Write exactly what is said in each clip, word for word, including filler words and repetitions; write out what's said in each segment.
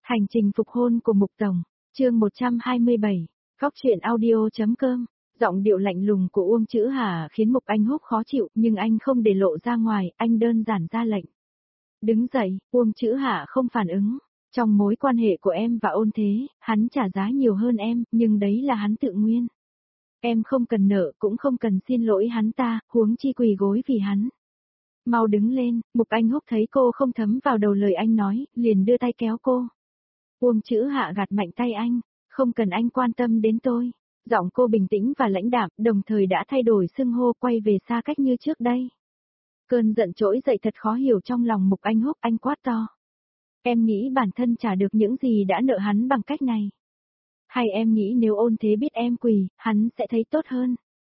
Hành trình phục hôn của Mục Tổng, chương một trăm hai mươi bảy, Góc truyện audio.com. Giọng điệu lạnh lùng của Uông Chữ Hà khiến Mục Anh Húc khó chịu, nhưng anh không để lộ ra ngoài, anh đơn giản ra lệnh. Đứng dậy, Uông Chữ Hà không phản ứng. Trong mối quan hệ của em và Ôn Thế, hắn trả giá nhiều hơn em, nhưng đấy là hắn tự nguyên. Em không cần nợ, cũng không cần xin lỗi hắn ta, huống chi quỳ gối vì hắn. Mau đứng lên, Mục Anh Húc thấy cô không thấm vào đầu lời anh nói, liền đưa tay kéo cô. Uông Chữ Hạ gạt mạnh tay anh, không cần anh quan tâm đến tôi. Giọng cô bình tĩnh và lãnh đạm, đồng thời đã thay đổi xưng hô, quay về xa cách như trước đây. Cơn giận trỗi dậy thật khó hiểu trong lòng Mục Anh Húc, anh quát to. Em nghĩ bản thân trả được những gì đã nợ hắn bằng cách này. Hay em nghĩ nếu Ôn Thế biết em quỳ, hắn sẽ thấy tốt hơn.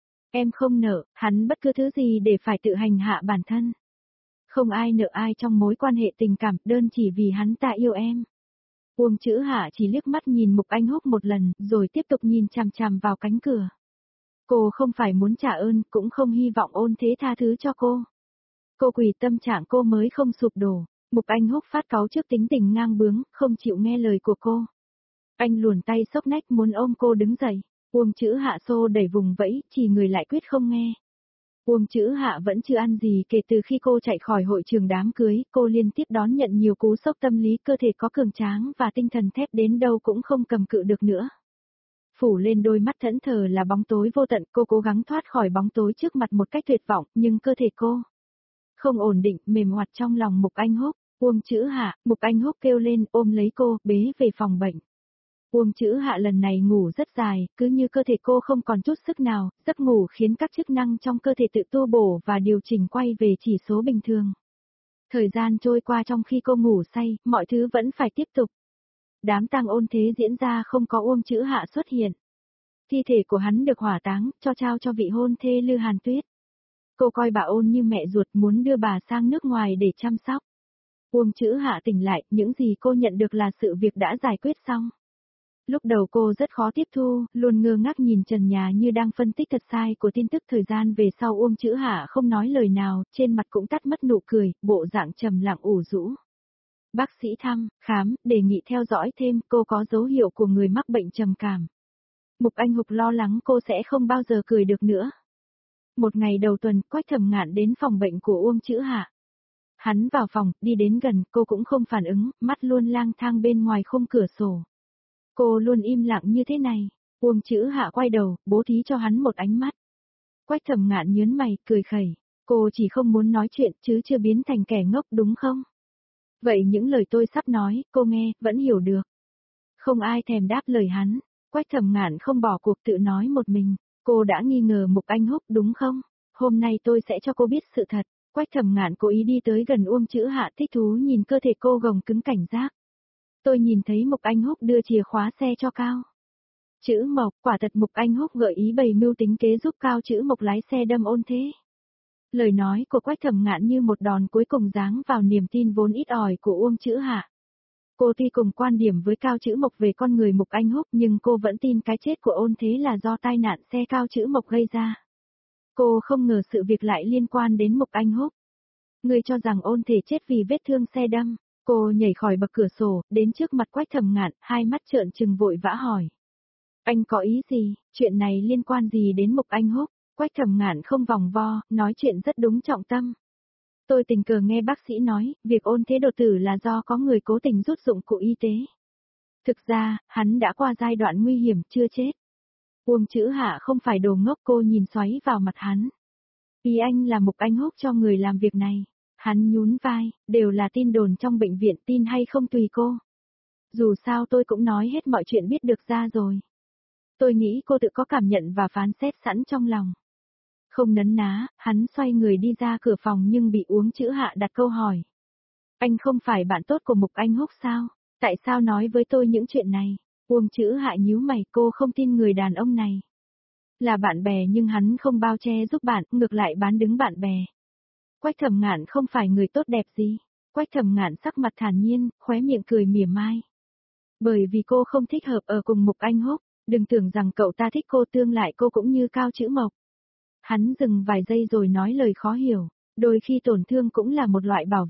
Em không nợ, hắn bất cứ thứ gì để phải tự hành hạ bản thân. Không ai nợ ai trong mối quan hệ tình cảm, đơn chỉ vì hắn ta yêu em. Uông Chữ Hạ chỉ liếc mắt nhìn Mục Anh Húc một lần, rồi tiếp tục nhìn chằm chằm vào cánh cửa. Cô không phải muốn trả ơn, cũng không hy vọng Ôn Thế tha thứ cho cô. Cô quỳ, tâm trạng cô mới không sụp đổ. Mục Anh Húc phát cáu trước tính tình ngang bướng, không chịu nghe lời của cô. Anh luồn tay xốc nách muốn ôm cô đứng dậy. Uông Chữ Hạ xô đẩy vùng vẫy, chỉ người lại quyết không nghe. Uông Chữ Hạ vẫn chưa ăn gì kể từ khi cô chạy khỏi hội trường đám cưới, cô liên tiếp đón nhận nhiều cú sốc tâm lý, cơ thể có cường tráng và tinh thần thép đến đâu cũng không cầm cự được nữa. Phủ lên đôi mắt thẫn thờ là bóng tối vô tận, cô cố gắng thoát khỏi bóng tối trước mặt một cách tuyệt vọng, nhưng cơ thể cô không ổn định, mềm oặt trong lòng Mục Anh Húc. Uông Chữ Hạ, Mục Anh Húc kêu lên, ôm lấy cô, bế về phòng bệnh. Uông Chữ Hạ lần này ngủ rất dài, cứ như cơ thể cô không còn chút sức nào, giấc ngủ khiến các chức năng trong cơ thể tự tu bổ và điều chỉnh quay về chỉ số bình thường. Thời gian trôi qua trong khi cô ngủ say, mọi thứ vẫn phải tiếp tục. Đám tang Ôn Thế diễn ra không có Uông Chữ Hạ xuất hiện. Thi thể của hắn được hỏa táng, cho trao cho vị hôn thê Lư Hàn Tuyết. Cô coi bà Ôn như mẹ ruột, muốn đưa bà sang nước ngoài để chăm sóc. Uông Chữ Hạ tỉnh lại, những gì cô nhận được là sự việc đã giải quyết xong. Lúc đầu cô rất khó tiếp thu, luôn ngơ ngác nhìn trần nhà như đang phân tích thật sai của tin tức. Thời gian về sau Uông Chữ Hạ không nói lời nào, trên mặt cũng tắt mất nụ cười, bộ dạng trầm lặng ủ rũ. Bác sĩ thăm, khám, đề nghị theo dõi thêm, cô có dấu hiệu của người mắc bệnh trầm cảm. Mục Anh Húc lo lắng cô sẽ không bao giờ cười được nữa. Một ngày đầu tuần, Quách Thẩm Ngạn đến phòng bệnh của Uông Chữ Hạ. Hắn vào phòng, đi đến gần, cô cũng không phản ứng, mắt luôn lang thang bên ngoài khung cửa sổ. Cô luôn im lặng như thế này. Uông Chữ Hạ quay đầu, bố thí cho hắn một ánh mắt. Quách Thẩm Ngạn nhớn mày, cười khẩy. Cô chỉ không muốn nói chuyện chứ chưa biến thành kẻ ngốc đúng không? Vậy những lời tôi sắp nói, cô nghe, vẫn hiểu được. Không ai thèm đáp lời hắn. Quách Thẩm Ngạn không bỏ cuộc tự nói một mình. Cô đã nghi ngờ Mục Anh Húc đúng không? Hôm nay tôi sẽ cho cô biết sự thật. Quách Thẩm Ngạn cố ý đi tới gần Uông Chữ Hạ, thích thú nhìn cơ thể cô gồng cứng cảnh giác. Tôi nhìn thấy Mục Anh Húc đưa chìa khóa xe cho Cao Chữ Mộc, quả thật Mục Anh Húc gợi ý bày mưu tính kế giúp Cao Chữ Mộc lái xe đâm Ôn Thế. Lời nói của Quách Thẩm Ngạn như một đòn cuối cùng giáng vào niềm tin vốn ít ỏi của Uông Chữ Hạ. Cô tuy cùng quan điểm với Cao Chữ Mộc về con người Mục Anh Húc, nhưng cô vẫn tin cái chết của Ôn Thế là do tai nạn xe Cao Chữ Mộc gây ra. Cô không ngờ sự việc lại liên quan đến Mục Anh Húc. Người cho rằng Ôn Thế chết vì vết thương xe đâm. Cô nhảy khỏi bậc cửa sổ, đến trước mặt Quách Thẩm Ngạn, hai mắt trợn trừng vội vã hỏi. Anh có ý gì, chuyện này liên quan gì đến Mục Anh Húc? Quách Thẩm Ngạn không vòng vo, nói chuyện rất đúng trọng tâm. Tôi tình cờ nghe bác sĩ nói, việc Ôn Thế đột tử là do có người cố tình rút dụng cụ y tế. Thực ra, hắn đã qua giai đoạn nguy hiểm, chưa chết. Uông Chữ Hạ không phải đồ ngốc, cô nhìn xoáy vào mặt hắn. Ý anh là Mục Anh Húc cho người làm việc này. Hắn nhún vai, đều là tin đồn trong bệnh viện, tin hay không tùy cô. Dù sao tôi cũng nói hết mọi chuyện biết được ra rồi. Tôi nghĩ cô tự có cảm nhận và phán xét sẵn trong lòng. Không nấn ná, hắn xoay người đi ra cửa phòng nhưng bị Uông Chữ Hạ đặt câu hỏi. Anh không phải bạn tốt của Mục Anh Húc sao? Tại sao nói với tôi những chuyện này? Uông Chữ Hạ nhíu mày, cô không tin người đàn ông này. Là bạn bè nhưng hắn không bao che giúp bạn, ngược lại bán đứng bạn bè. Quách Thẩm Ngạn không phải người tốt đẹp gì. Quách Thẩm Ngạn sắc mặt thản nhiên, khóe miệng cười mỉa mai. Bởi vì cô không thích hợp ở cùng Mục Anh Húc, đừng tưởng rằng cậu ta thích cô, tương lại cô cũng như Cao Chữ Mộc. Hắn dừng vài giây rồi nói lời khó hiểu, đôi khi tổn thương cũng là một loại bảo vệ.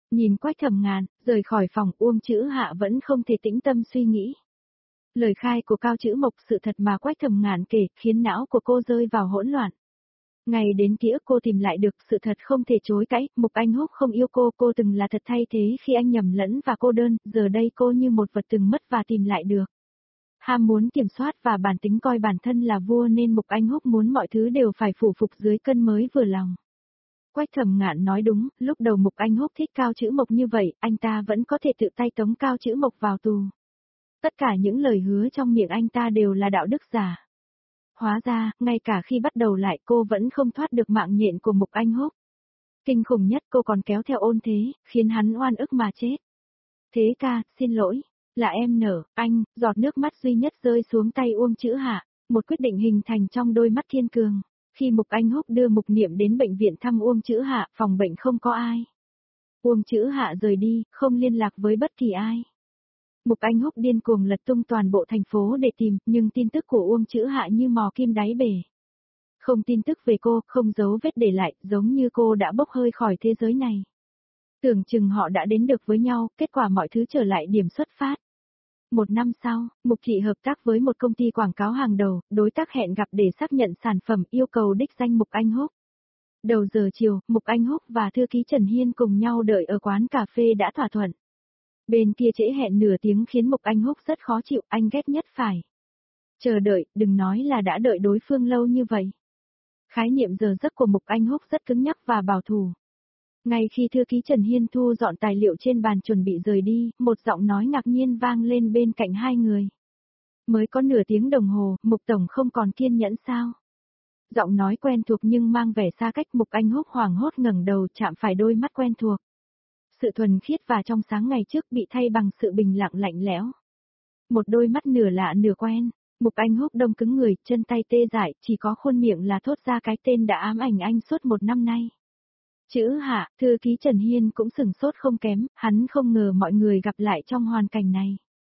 Nhìn Quách Thẩm Ngạn, rời khỏi phòng, Uông Chữ Hạ vẫn không thể tĩnh tâm suy nghĩ. Lời khai của Cao Chữ Mộc, sự thật mà Quách Thẩm Ngạn kể, khiến não của cô rơi vào hỗn loạn. Ngày đến ký ức cô tìm lại được, sự thật không thể chối cãi, Mục Anh Húc không yêu cô, cô từng là thật thay thế khi anh nhầm lẫn và cô đơn, giờ đây cô như một vật từng mất và tìm lại được. Ham muốn kiểm soát và bản tính coi bản thân là vua nên Mục Anh Húc muốn mọi thứ đều phải phủ phục dưới cân mới vừa lòng. Quách Thẩm Ngạn nói đúng, lúc đầu Mục Anh Húc thích Cao Chữ Mộc như vậy, anh ta vẫn có thể tự tay tống Cao Chữ Mộc vào tù. Tất cả những lời hứa trong miệng anh ta đều là đạo đức giả. Hóa ra, ngay cả khi bắt đầu lại cô vẫn không thoát được mạng nhện của Mục Anh Húc. Kinh khủng nhất cô còn kéo theo Ôn Thế, khiến hắn oan ức mà chết. Thế ca, xin lỗi, là em nở, anh, giọt nước mắt duy nhất rơi xuống tay Uông Chữ Hạ, một quyết định hình thành trong đôi mắt kiên cường. Khi Mục Anh Húc đưa Mục Niệm đến bệnh viện thăm Uông Chữ Hạ, phòng bệnh không có ai. Uông Chữ Hạ rời đi, không liên lạc với bất kỳ ai. Mục Anh Húc điên cuồng lật tung toàn bộ thành phố để tìm, nhưng tin tức của Uông Chữ Hạ như mò kim đáy bể. Không tin tức về cô, không dấu vết để lại, giống như cô đã bốc hơi khỏi thế giới này. Tưởng chừng họ đã đến được với nhau, kết quả mọi thứ trở lại điểm xuất phát. Một năm sau, Mục Thị hợp tác với một công ty quảng cáo hàng đầu, đối tác hẹn gặp để xác nhận sản phẩm, yêu cầu đích danh Mục Anh Húc. Đầu giờ chiều, Mục Anh Húc và thư ký Trần Hiên cùng nhau đợi ở quán cà phê đã thỏa thuận. Bên kia trễ hẹn nửa tiếng khiến Mục Anh Húc rất khó chịu, anh ghét nhất phải chờ đợi, đừng nói là đã đợi đối phương lâu như vậy. Khái niệm giờ giấc của Mục Anh Húc rất cứng nhắc và bảo thủ. Ngay khi thư ký Trần Hiên thu dọn tài liệu trên bàn chuẩn bị rời đi, một giọng nói ngạc nhiên vang lên bên cạnh hai người. Mới có nửa tiếng đồng hồ, Mục Tổng không còn kiên nhẫn sao? Giọng nói quen thuộc nhưng mang vẻ xa cách, Mục Anh Húc hoảng hốt ngẩng đầu chạm phải đôi mắt quen thuộc. Sự thuần khiết và trong sáng ngày trước bị thay bằng sự bình lặng lạnh lẽo. Một đôi mắt nửa lạ nửa quen, Mục Anh Húc đông cứng người, chân tay tê dại, chỉ có khuôn miệng là thốt ra cái tên đã ám ảnh anh suốt một năm nay. Chữ Hạ, thư ký Trần Hiên cũng sửng sốt không kém, hắn không ngờ mọi người gặp lại trong hoàn cảnh này.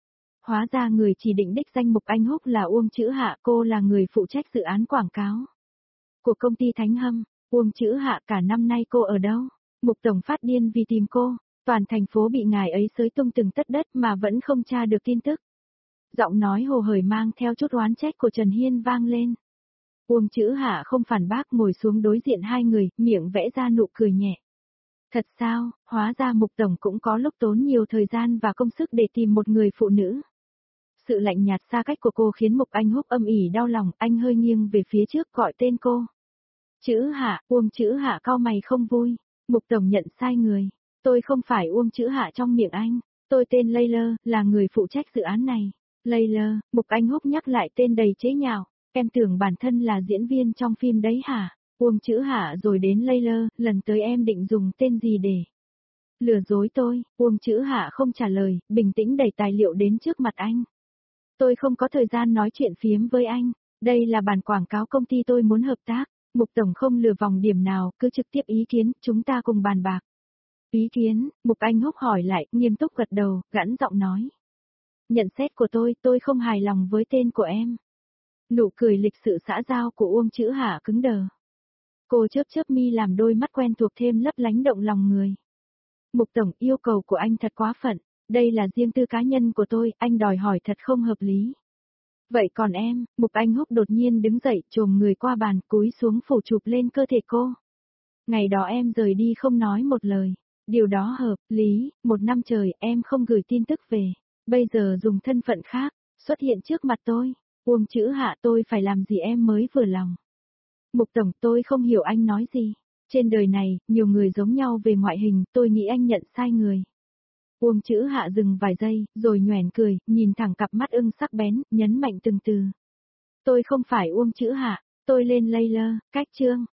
Hóa ra người chỉ định đích danh Mục Anh Húc là Uông Chữ Hạ, cô là người phụ trách dự án quảng cáo của công ty Thánh Hâm. Uông Chữ Hạ, cả năm nay cô ở đâu? Mục Tổng phát điên vì tìm cô, toàn thành phố bị ngài ấy xới tung từng tất đất mà vẫn không tra được tin tức. Giọng nói hồ hởi mang theo chút oán trách của Trần Hiên vang lên. Uông Chữ Hạ không phản bác, ngồi xuống đối diện hai người, miệng vẽ ra nụ cười nhẹ. Thật sao, hóa ra Mục Tổng cũng có lúc tốn nhiều thời gian và công sức để tìm một người phụ nữ. Sự lạnh nhạt xa cách của cô khiến Mục Anh Húc âm ỉ đau lòng, anh hơi nghiêng về phía trước gọi tên cô. Chữ Hạ, Uông Chữ Hạ cau mày không vui. Mục Tổng nhận sai người. Tôi không phải Uông Chữ Hạ trong miệng anh. Tôi tên Layla, là người phụ trách dự án này. Layla, Mục Anh Húc nhắc lại tên đầy chế nhạo. Em tưởng bản thân là diễn viên trong phim đấy hả? Uông Chữ Hạ rồi đến Layla, lần tới em định dùng tên gì để lừa dối tôi? Uông Chữ Hạ không trả lời, bình tĩnh đẩy tài liệu đến trước mặt anh. Tôi không có thời gian nói chuyện phiếm với anh. Đây là bản quảng cáo công ty tôi muốn hợp tác. Mục Tổng không lừa vòng điểm nào, cứ trực tiếp ý kiến, chúng ta cùng bàn bạc. Ý kiến, Mục Anh Húc hỏi lại, nghiêm túc gật đầu, gẵn giọng nói. Nhận xét của tôi, tôi không hài lòng với tên của em. Nụ cười lịch sự xã giao của Uông Chữ Hạ cứng đờ. Cô chớp chớp mi làm đôi mắt quen thuộc thêm lấp lánh động lòng người. Mục Tổng, yêu cầu của anh thật quá phận, đây là riêng tư cá nhân của tôi, anh đòi hỏi thật không hợp lý. Vậy còn em, Mục Anh Húc đột nhiên đứng dậy, chồm người qua bàn, cúi xuống phủ chụp lên cơ thể cô. Ngày đó em rời đi không nói một lời. Điều đó hợp lý, một năm trời em không gửi tin tức về. Bây giờ dùng thân phận khác, xuất hiện trước mặt tôi. Uông Chữ Hạ, tôi phải làm gì em mới vừa lòng. Mục Tổng, tôi không hiểu anh nói gì. Trên đời này, nhiều người giống nhau về ngoại hình, tôi nghĩ anh nhận sai người. Uông Chữ Hạ dừng vài giây, rồi nhoẻn cười, nhìn thẳng cặp mắt ưng sắc bén, nhấn mạnh từng từ. Tôi không phải Uông Chữ Hạ, tôi lên Layla, cách chương.